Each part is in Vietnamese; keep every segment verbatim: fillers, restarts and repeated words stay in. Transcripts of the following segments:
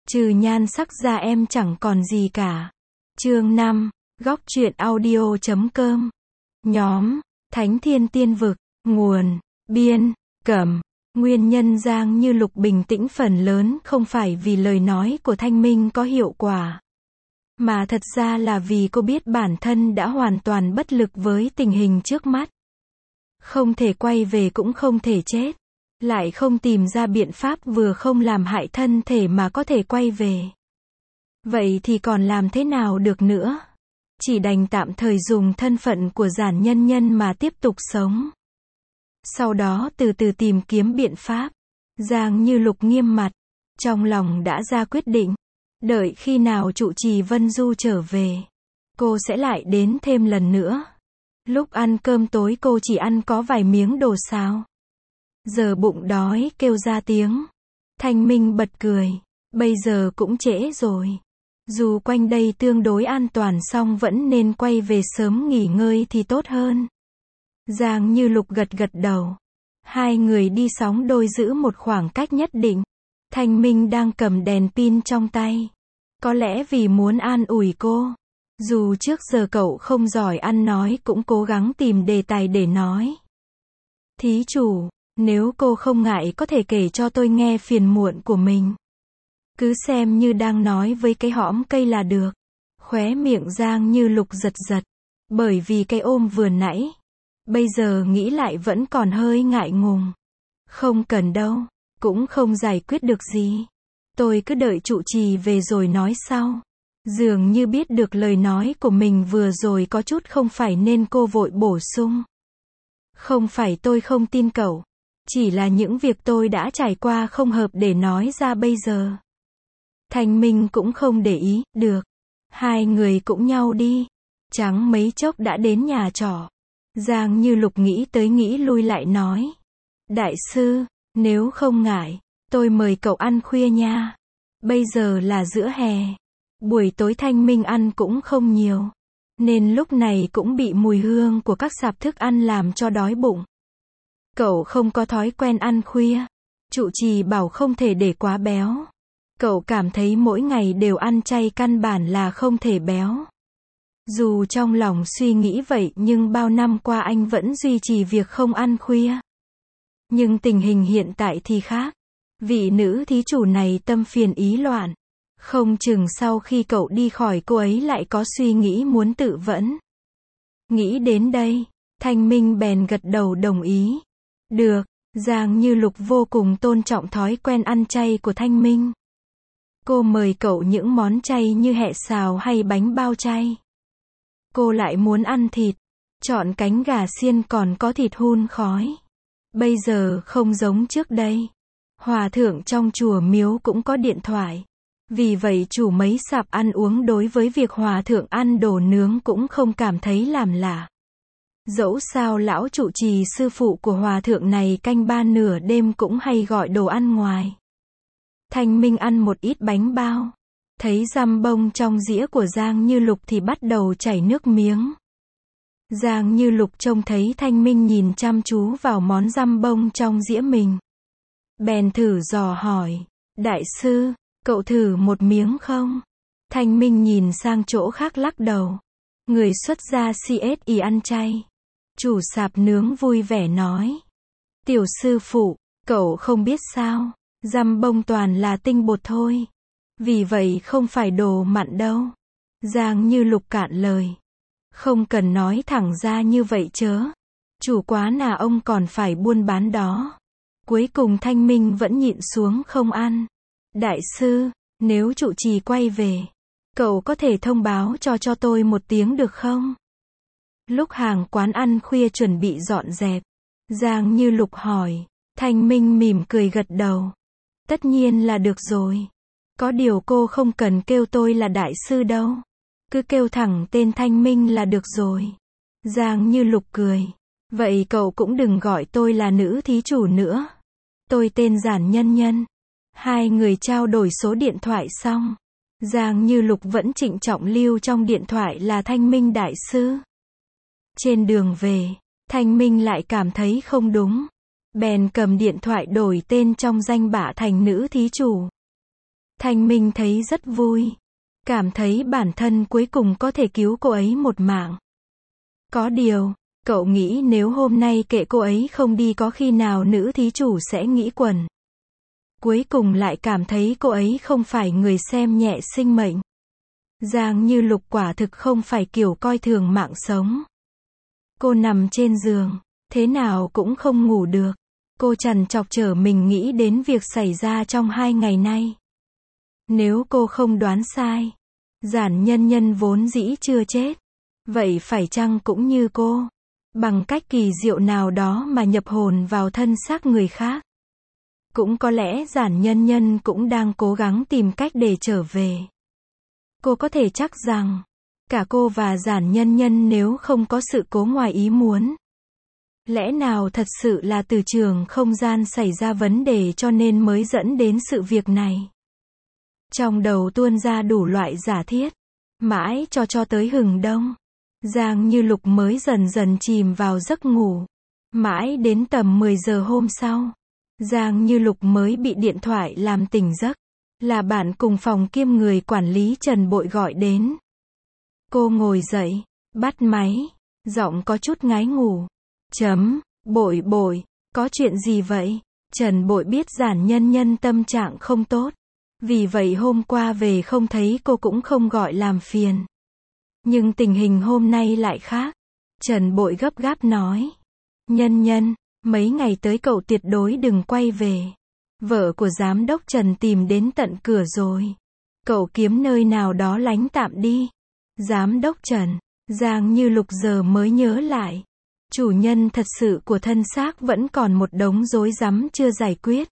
Trừ nhan sắc ra em chẳng còn gì cả. Chương năm, góc truyện audio chấm com. Nhóm, Thánh Thiên Tiên Vực, nguồn, biên, cẩm. Nguyên nhân Giang Như Lục bình tĩnh phần lớn không phải vì lời nói của Thanh Minh có hiệu quả, mà thật ra là vì cô biết bản thân đã hoàn toàn bất lực với tình hình trước mắt. Không thể quay về cũng không thể chết. Lại không tìm ra biện pháp vừa không làm hại thân thể mà có thể quay về. Vậy thì còn làm thế nào được nữa? Chỉ đành tạm thời dùng thân phận của giản nhân nhân mà tiếp tục sống. Sau đó từ từ tìm kiếm biện pháp. Giang Như Lục nghiêm mặt, trong lòng đã ra quyết định. Đợi khi nào trụ trì Vân Du trở về, cô sẽ lại đến thêm lần nữa. Lúc ăn cơm tối cô chỉ ăn có vài miếng đồ xào. Giờ bụng đói kêu ra tiếng. Thanh Minh bật cười. Bây giờ cũng trễ rồi. Dù quanh đây tương đối an toàn song vẫn nên quay về sớm nghỉ ngơi thì tốt hơn. Giang Như Lục gật gật đầu. Hai người đi sóng đôi giữ một khoảng cách nhất định. Thanh Minh đang cầm đèn pin trong tay. Có lẽ vì muốn an ủi cô. Dù trước giờ cậu không giỏi ăn nói cũng cố gắng tìm đề tài để nói. Thí chủ, nếu cô không ngại có thể kể cho tôi nghe phiền muộn của mình. Cứ xem như đang nói với cái hõm cây là được. Khóe miệng Giang Như Lục giật giật. Bởi vì cái ôm vừa nãy. Bây giờ nghĩ lại vẫn còn hơi ngại ngùng. Không cần đâu. Cũng không giải quyết được gì. Tôi cứ đợi trụ trì về rồi nói sau. Dường như biết được lời nói của mình vừa rồi có chút không phải nên cô vội bổ sung. Không phải tôi không tin cậu. Chỉ là những việc tôi đã trải qua không hợp để nói ra bây giờ. Thanh Minh cũng không để ý, được. Hai người cũng nhau đi. Chẳng mấy chốc đã đến nhà trọ. Giang Như Lục nghĩ tới nghĩ lui lại nói. Đại sư, nếu không ngại, tôi mời cậu ăn khuya nha. Bây giờ là giữa hè. Buổi tối Thanh Minh ăn cũng không nhiều. Nên lúc này cũng bị mùi hương của các sạp thức ăn làm cho đói bụng. Cậu không có thói quen ăn khuya. Trụ trì bảo không thể để quá béo. Cậu cảm thấy mỗi ngày đều ăn chay căn bản là không thể béo. Dù trong lòng suy nghĩ vậy nhưng bao năm qua anh vẫn duy trì việc không ăn khuya. Nhưng tình hình hiện tại thì khác. Vị nữ thí chủ này tâm phiền ý loạn. Không chừng sau khi cậu đi khỏi cô ấy lại có suy nghĩ muốn tự vẫn. Nghĩ đến đây, Thanh Minh bèn gật đầu đồng ý. Được, Giang Như Lục vô cùng tôn trọng thói quen ăn chay của Thanh Minh. Cô mời cậu những món chay như hẹ xào hay bánh bao chay. Cô lại muốn ăn thịt, chọn cánh gà xiên còn có thịt hun khói. Bây giờ không giống trước đây. Hòa thượng trong chùa miếu cũng có điện thoại. Vì vậy chủ mấy sạp ăn uống đối với việc hòa thượng ăn đồ nướng cũng không cảm thấy làm lạ. Dẫu sao lão trụ trì sư phụ của hòa thượng này canh ba nửa đêm cũng hay gọi đồ ăn ngoài. Thanh Minh ăn một ít bánh bao. Thấy dăm bông trong dĩa của Giang Như Lục thì bắt đầu chảy nước miếng. Giang Như Lục trông thấy Thanh Minh nhìn chăm chú vào món dăm bông trong dĩa mình. Bèn thử dò hỏi. Đại sư, cậu thử một miếng không? Thanh Minh nhìn sang chỗ khác lắc đầu. Người xuất gia xê ét i ăn chay. Chủ sạp nướng vui vẻ nói. Tiểu sư phụ, cậu không biết sao, dăm bông toàn là tinh bột thôi. Vì vậy không phải đồ mặn đâu. Giang Như Lục cạn lời. Không cần nói thẳng ra như vậy chớ. Chủ quán à ông còn phải buôn bán đó. Cuối cùng Thanh Minh vẫn nhịn xuống không ăn. Đại sư, nếu trụ trì quay về, cậu có thể thông báo cho cho tôi một tiếng được không? Lúc hàng quán ăn khuya chuẩn bị dọn dẹp, Giang Như Lục hỏi. Thanh Minh mỉm cười gật đầu. Tất nhiên là được rồi. Có điều cô không cần kêu tôi là đại sư đâu. Cứ kêu thẳng tên Thanh Minh là được rồi. Giang Như Lục cười. Vậy cậu cũng đừng gọi tôi là nữ thí chủ nữa. Tôi tên Giản Nhân Nhân. Hai người trao đổi số điện thoại xong. Giang Như Lục vẫn trịnh trọng lưu trong điện thoại là Thanh Minh đại sư. Trên đường về, Thanh Minh lại cảm thấy không đúng. Bèn cầm điện thoại đổi tên trong danh bạ thành nữ thí chủ. Thanh Minh thấy rất vui. Cảm thấy bản thân cuối cùng có thể cứu cô ấy một mạng. Có điều, cậu nghĩ nếu hôm nay kệ cô ấy không đi có khi nào nữ thí chủ sẽ nghĩ quẩn. Cuối cùng lại cảm thấy cô ấy không phải người xem nhẹ sinh mệnh. Giang Như Lục quả thực không phải kiểu coi thường mạng sống. Cô nằm trên giường, thế nào cũng không ngủ được. Cô trằn trọc trở mình nghĩ đến việc xảy ra trong hai ngày nay. Nếu cô không đoán sai, Giản Nhân Nhân vốn dĩ chưa chết. Vậy phải chăng cũng như cô, bằng cách kỳ diệu nào đó mà nhập hồn vào thân xác người khác? Cũng có lẽ Giản Nhân Nhân cũng đang cố gắng tìm cách để trở về. Cô có thể chắc rằng, cả cô và Giản Nhân Nhân nếu không có sự cố ngoài ý muốn. Lẽ nào thật sự là từ trường không gian xảy ra vấn đề cho nên mới dẫn đến sự việc này? Trong đầu tuôn ra đủ loại giả thiết, mãi cho cho tới hừng đông. Giang Như Lục mới dần dần chìm vào giấc ngủ. Mãi đến tầm mười giờ hôm sau, Giang Như Lục mới bị điện thoại làm tỉnh giấc. Là bạn cùng phòng kiêm người quản lý Trần Bội gọi đến. Cô ngồi dậy, bắt máy, giọng có chút ngái ngủ. Chấm, Bội Bội, có chuyện gì vậy? Trần Bội biết Giản Nhân Nhân tâm trạng không tốt. Vì vậy hôm qua về không thấy cô cũng không gọi làm phiền. Nhưng tình hình hôm nay lại khác. Trần Bội gấp gáp nói. Nhân Nhân, mấy ngày tới cậu tuyệt đối đừng quay về. Vợ của giám đốc Trần tìm đến tận cửa rồi. Cậu kiếm nơi nào đó lánh tạm đi. Giám đốc Trần, Giang Như Lục giờ mới nhớ lại. Chủ nhân thật sự của thân xác vẫn còn một đống rối rắm chưa giải quyết.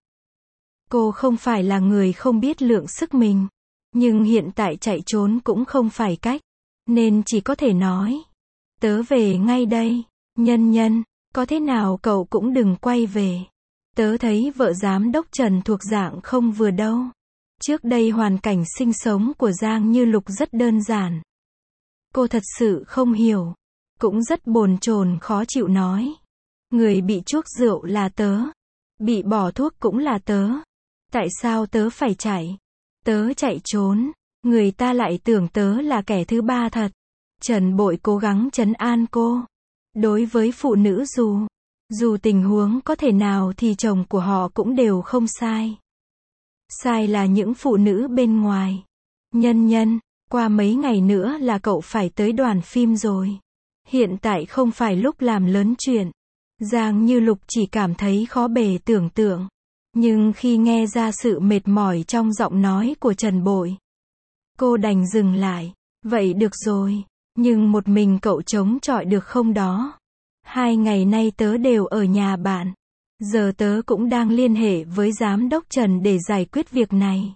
Cô không phải là người không biết lượng sức mình. Nhưng hiện tại chạy trốn cũng không phải cách. Nên chỉ có thể nói. Tớ về ngay đây. Nhân Nhân, có thế nào cậu cũng đừng quay về. Tớ thấy vợ giám đốc Trần thuộc dạng không vừa đâu. Trước đây hoàn cảnh sinh sống của Giang Như Lục rất đơn giản. Cô thật sự không hiểu. Cũng rất bồn chồn khó chịu nói. Người bị chuốc rượu là tớ. Bị bỏ thuốc cũng là tớ. Tại sao tớ phải chạy? Tớ chạy trốn. Người ta lại tưởng tớ là kẻ thứ ba thật. Trần Bội cố gắng trấn an cô. Đối với phụ nữ dù, dù tình huống có thể nào thì chồng của họ cũng đều không sai. Sai là những phụ nữ bên ngoài. Nhân Nhân, qua mấy ngày nữa là cậu phải tới đoàn phim rồi. Hiện tại không phải lúc làm lớn chuyện. Giang Như Lục chỉ cảm thấy khó bề tưởng tượng. Nhưng khi nghe ra sự mệt mỏi trong giọng nói của Trần Bội, cô đành dừng lại. Vậy được rồi, nhưng một mình cậu chống chọi được không đó? Hai ngày nay tớ đều ở nhà bạn. Giờ tớ cũng đang liên hệ với giám đốc Trần để giải quyết việc này.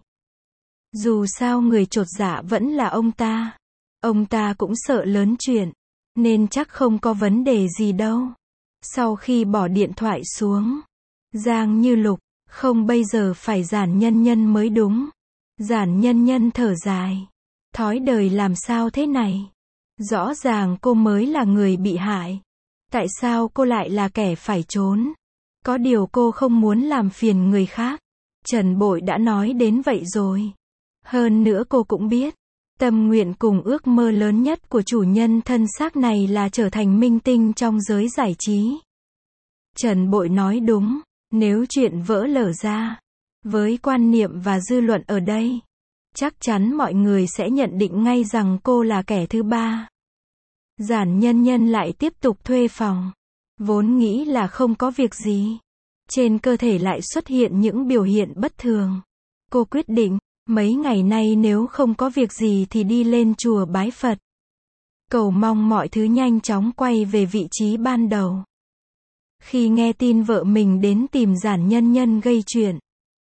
Dù sao người chột dạ vẫn là ông ta. Ông ta cũng sợ lớn chuyện. Nên chắc không có vấn đề gì đâu. Sau khi bỏ điện thoại xuống, Giang Như Lục, không bây giờ phải Giản Nhân Nhân mới đúng. Giản Nhân Nhân thở dài. Thói đời làm sao thế này? Rõ ràng cô mới là người bị hại. Tại sao cô lại là kẻ phải trốn? Có điều cô không muốn làm phiền người khác. Trần Bội đã nói đến vậy rồi. Hơn nữa cô cũng biết, tâm nguyện cùng ước mơ lớn nhất của chủ nhân thân xác này là trở thành minh tinh trong giới giải trí. Trần Bội nói đúng, nếu chuyện vỡ lở ra, với quan niệm và dư luận ở đây, chắc chắn mọi người sẽ nhận định ngay rằng cô là kẻ thứ ba. Giản Nhân Nhân lại tiếp tục thuê phòng. Vốn nghĩ là không có việc gì. Trên cơ thể lại xuất hiện những biểu hiện bất thường. Cô quyết định, mấy ngày nay nếu không có việc gì thì đi lên chùa bái Phật. Cầu mong mọi thứ nhanh chóng quay về vị trí ban đầu. Khi nghe tin vợ mình đến tìm Giản Nhân Nhân gây chuyện,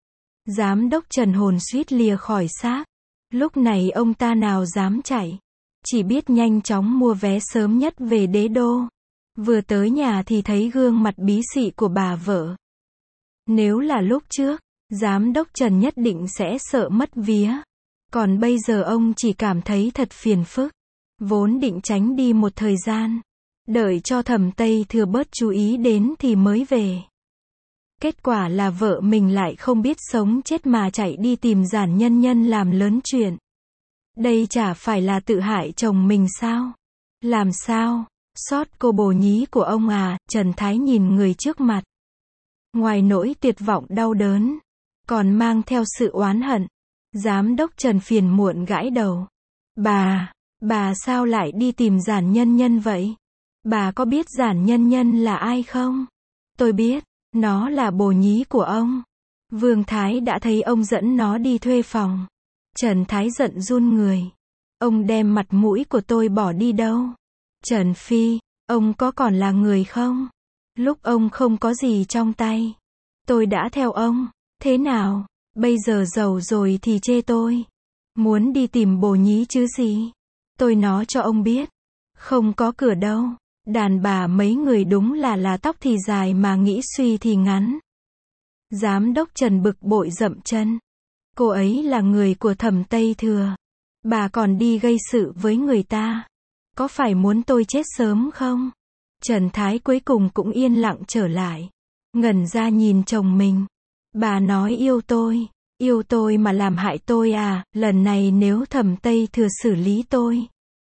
giám đốc Trần hồn suýt lìa khỏi xác. Lúc này ông ta nào dám chạy. Chỉ biết nhanh chóng mua vé sớm nhất về đế đô. Vừa tới nhà thì thấy gương mặt bí xị của bà vợ. Nếu là lúc trước, giám đốc Trần nhất định sẽ sợ mất vía. Còn bây giờ ông chỉ cảm thấy thật phiền phức. Vốn định tránh đi một thời gian. Đợi cho Thẩm Tây Thừa bớt chú ý đến thì mới về. Kết quả là vợ mình lại không biết sống chết mà chạy đi tìm Giản Nhân Nhân làm lớn chuyện. Đây chả phải là tự hại chồng mình sao? Làm sao? Xót cô bồ nhí của ông à, Trần Thái nhìn người trước mặt. Ngoài nỗi tuyệt vọng đau đớn, còn mang theo sự oán hận. Giám đốc Trần phiền muộn gãi đầu. Bà, bà sao lại đi tìm Giản Nhân Nhân vậy? Bà có biết Giản Nhân Nhân là ai không? Tôi biết, nó là bồ nhí của ông. Vương Thái đã thấy ông dẫn nó đi thuê phòng. Trần Thái giận run người. Ông đem mặt mũi của tôi bỏ đi đâu? Trần Phi, ông có còn là người không? Lúc ông không có gì trong tay, tôi đã theo ông. Thế nào? Bây giờ giàu rồi thì chê tôi. Muốn đi tìm bồ nhí chứ gì? Tôi nói cho ông biết. Không có cửa đâu. Đàn bà mấy người đúng là là tóc thì dài mà nghĩ suy thì ngắn. Giám đốc Trần bực bội dậm chân. Cô ấy là người của Thẩm Tây Thừa. Bà còn đi gây sự với người ta. Có phải muốn tôi chết sớm không? Trần Thái cuối cùng cũng yên lặng trở lại. Ngẩn ra nhìn chồng mình. Bà nói yêu tôi. Yêu tôi mà làm hại tôi à, lần này nếu Thẩm Tây Thừa xử lý tôi.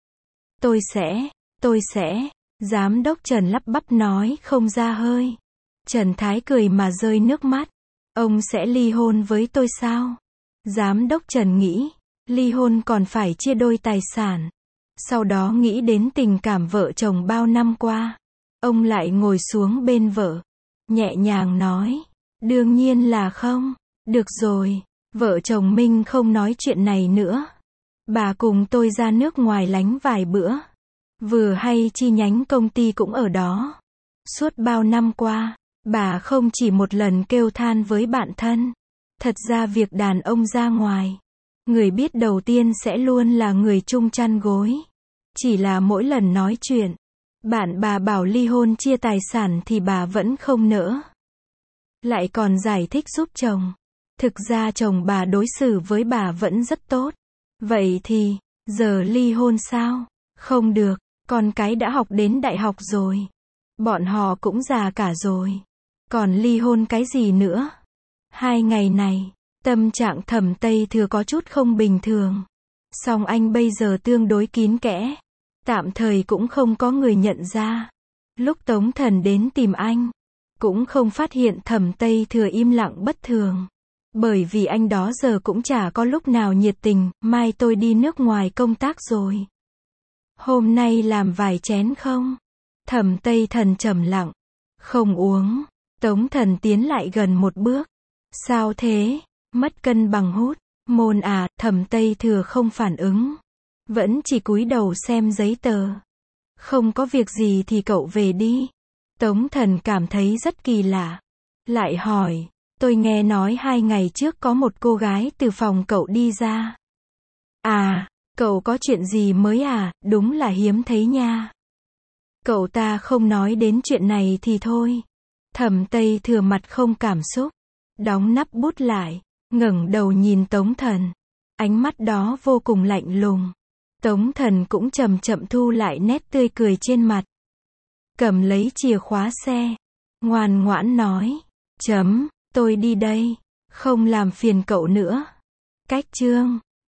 Tôi sẽ, tôi sẽ, Giám đốc Trần lắp bắp nói không ra hơi. Trần Thái cười mà rơi nước mắt. Ông sẽ ly hôn với tôi sao? Giám đốc Trần nghĩ, ly hôn còn phải chia đôi tài sản. Sau đó nghĩ đến tình cảm vợ chồng bao năm qua. Ông lại ngồi xuống bên vợ. Nhẹ nhàng nói, đương nhiên là không. Được rồi, vợ chồng Minh không nói chuyện này nữa. Bà cùng tôi ra nước ngoài lánh vài bữa. Vừa hay chi nhánh công ty cũng ở đó. Suốt bao năm qua, bà không chỉ một lần kêu than với bạn thân. Thật ra việc đàn ông ra ngoài, người biết đầu tiên sẽ luôn là người chung chăn gối. Chỉ là mỗi lần nói chuyện, bạn bà bảo ly hôn chia tài sản thì bà vẫn không nỡ. Lại còn giải thích giúp chồng. Thực ra chồng bà đối xử với bà vẫn rất tốt. Vậy thì, giờ ly hôn sao? Không được, con cái đã học đến đại học rồi. Bọn họ cũng già cả rồi. Còn ly hôn cái gì nữa? Hai ngày này, tâm trạng Thẩm Tây Thừa có chút không bình thường. Song anh bây giờ tương đối kín kẽ. Tạm thời cũng không có người nhận ra. Lúc Tống Thần đến tìm anh, cũng không phát hiện Thẩm Tây Thừa im lặng bất thường. Bởi vì anh đó giờ cũng chả có lúc nào nhiệt tình, mai tôi đi nước ngoài công tác rồi. Hôm nay làm vài chén không? Thẩm Tây Thần trầm lặng. Không uống. Tống Thần tiến lại gần một bước. Sao thế? Mất cân bằng hút. Môn à, Thẩm Tây Thừa không phản ứng. Vẫn chỉ cúi đầu xem giấy tờ. Không có việc gì thì cậu về đi. Tống Thần cảm thấy rất kỳ lạ. Lại hỏi, tôi nghe nói hai ngày trước có một cô gái từ phòng cậu đi ra. À, cậu có chuyện gì mới à, đúng là hiếm thấy nha. Cậu ta không nói đến chuyện này thì thôi. Thẩm Tây Thừa mặt không cảm xúc. Đóng nắp bút lại. Ngẩng đầu nhìn Tống Thần. Ánh mắt đó vô cùng lạnh lùng. Tống Thần cũng chậm chậm thu lại nét tươi cười trên mặt. Cầm lấy chìa khóa xe. Ngoan ngoãn nói. Chấm, tôi đi đây. Không làm phiền cậu nữa. Cách chương.